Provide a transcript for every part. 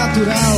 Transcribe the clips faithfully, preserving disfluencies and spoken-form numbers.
natural.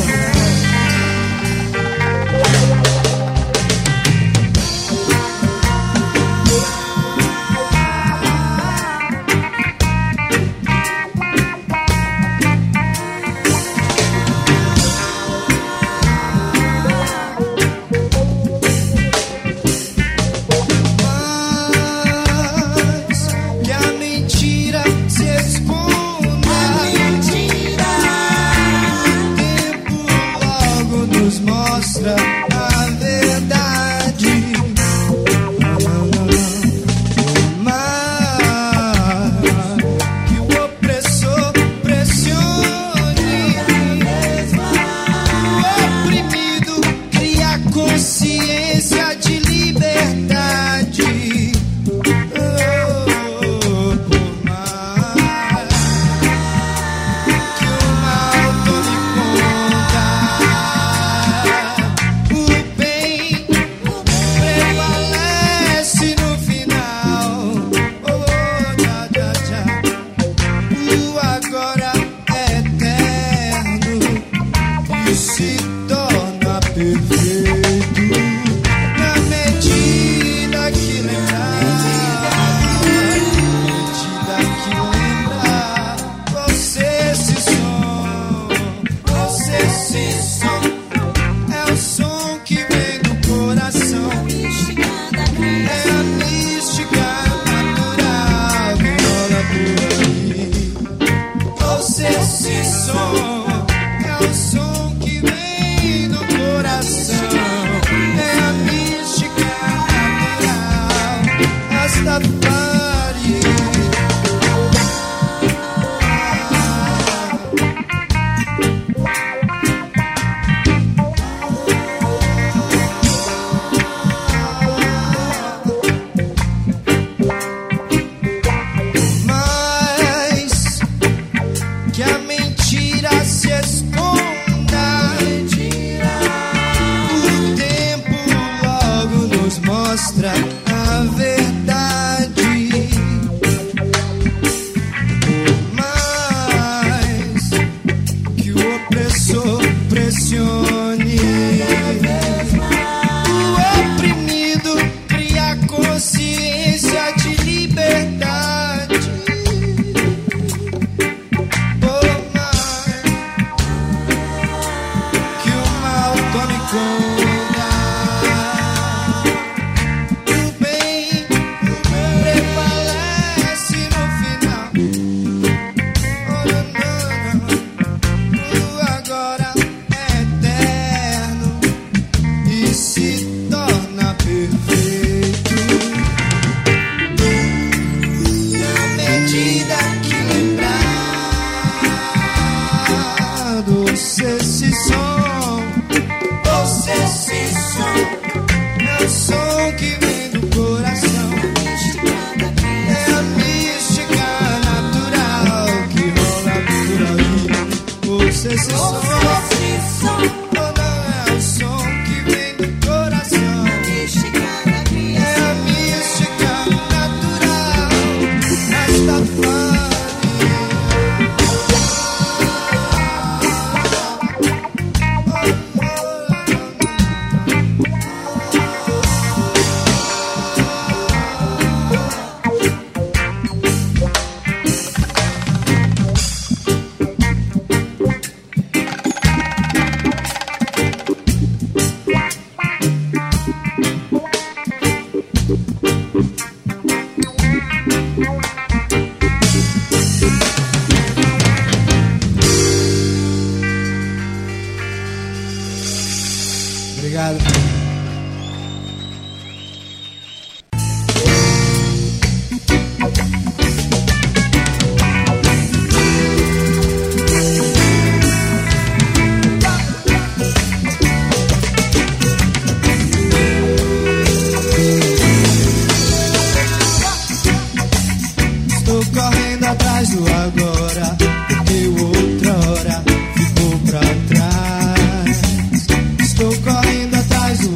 Estou correndo atrás do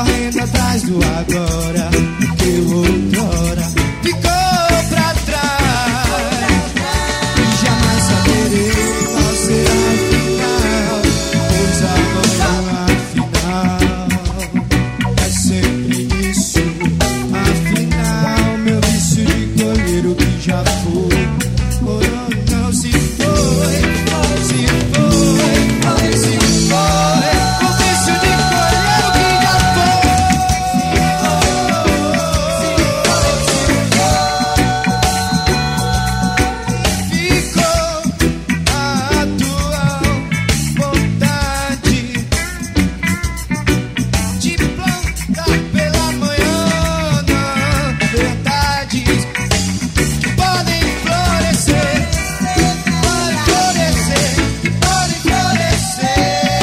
correndo atrás do agora, que outrora ficou pra trás. E jamais saberei qual será o final, pois agora afinal é sempre isso. Afinal, meu vício de colher o que já foi, oh, não se foi, se foi, se foi. O vício de colher o que já ficou a atual vontade de plantar pela manhã verdades que podem florescer, podem florescer, podem florescer,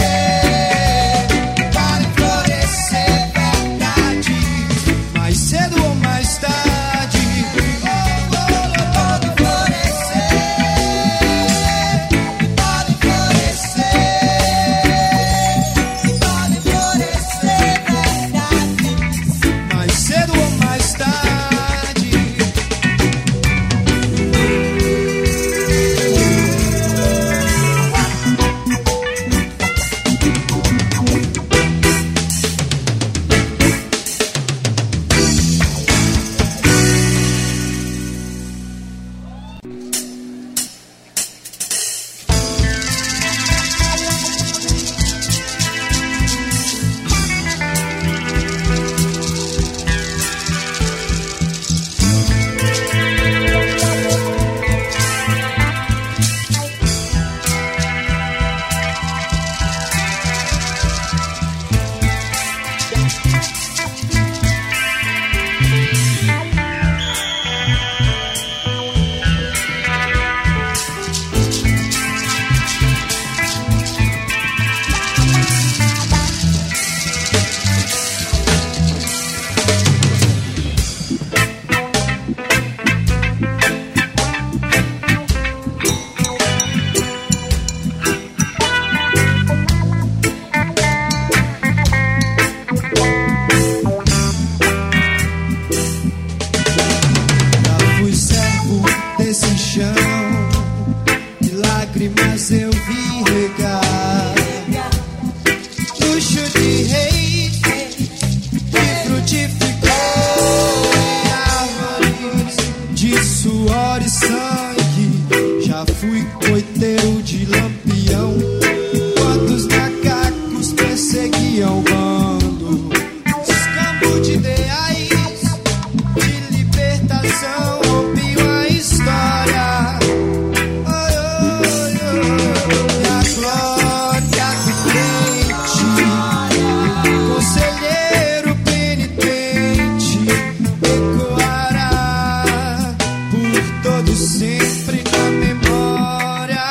podem florescer verdades, mais cedo ou mais tarde, oh, oh, oh, podem florescer, podem florescer, podem florescer verdades, mais cedo ou mais tarde. Já fui servo desse chão, de lágrimas eu vi regar, luxo de rei que frutificou em árvores de suor e sangue. Já fui coiteiro de lampião, quantos macacos perseguiam o bando, escambo de ideais de libertação, ouviam a história. Oi, oi, oi. E a glória do crente, conselheiro penitente, ecoará por todo sempre na memória.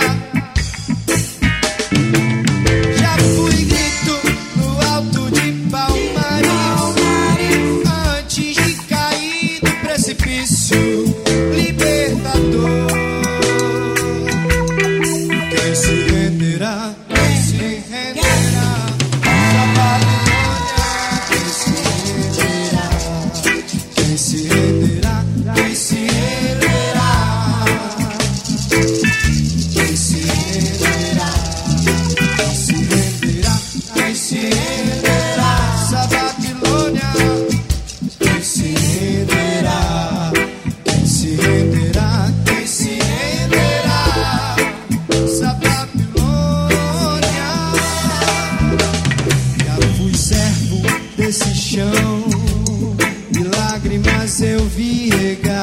Já fui grito no alto de Palmares, antes de cair do precipício libertador. Quem se renderá, quem se renderá da Babilônia? Quem se renderá, quem se renderá, quem se renderá, quem se renderá, quem se renderá, quem se renderá essa Babilônia? Quem se renderá, quem se renderá, quem se renderá essa Babilônia? Já fui servo desse chão, de lágrimas eu vi regar,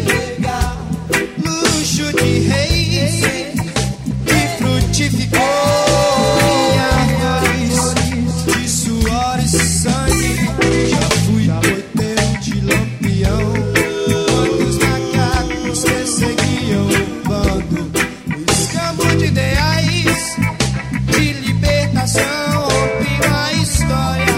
luxo de reis que frutificou em árvores de suor e sangue. Já fui coiteiro de lampião, quantos macacos perseguiam o bando, escambo de ideais de libertação, ouviam a história.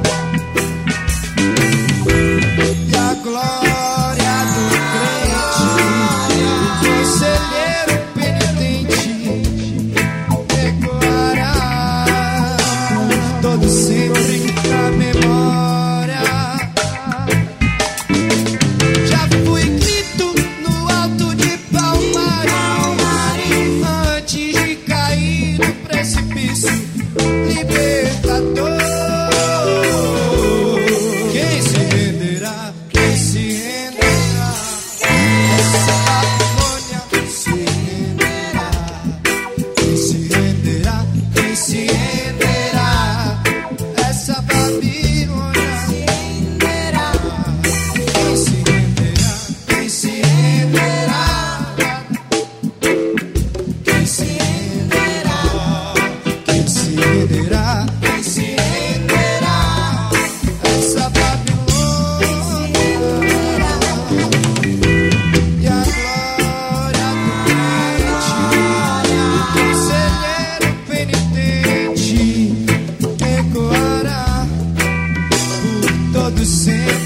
E a glória do crente, conselheiro penitente, ecoará por todo sempre na memória. todos sempre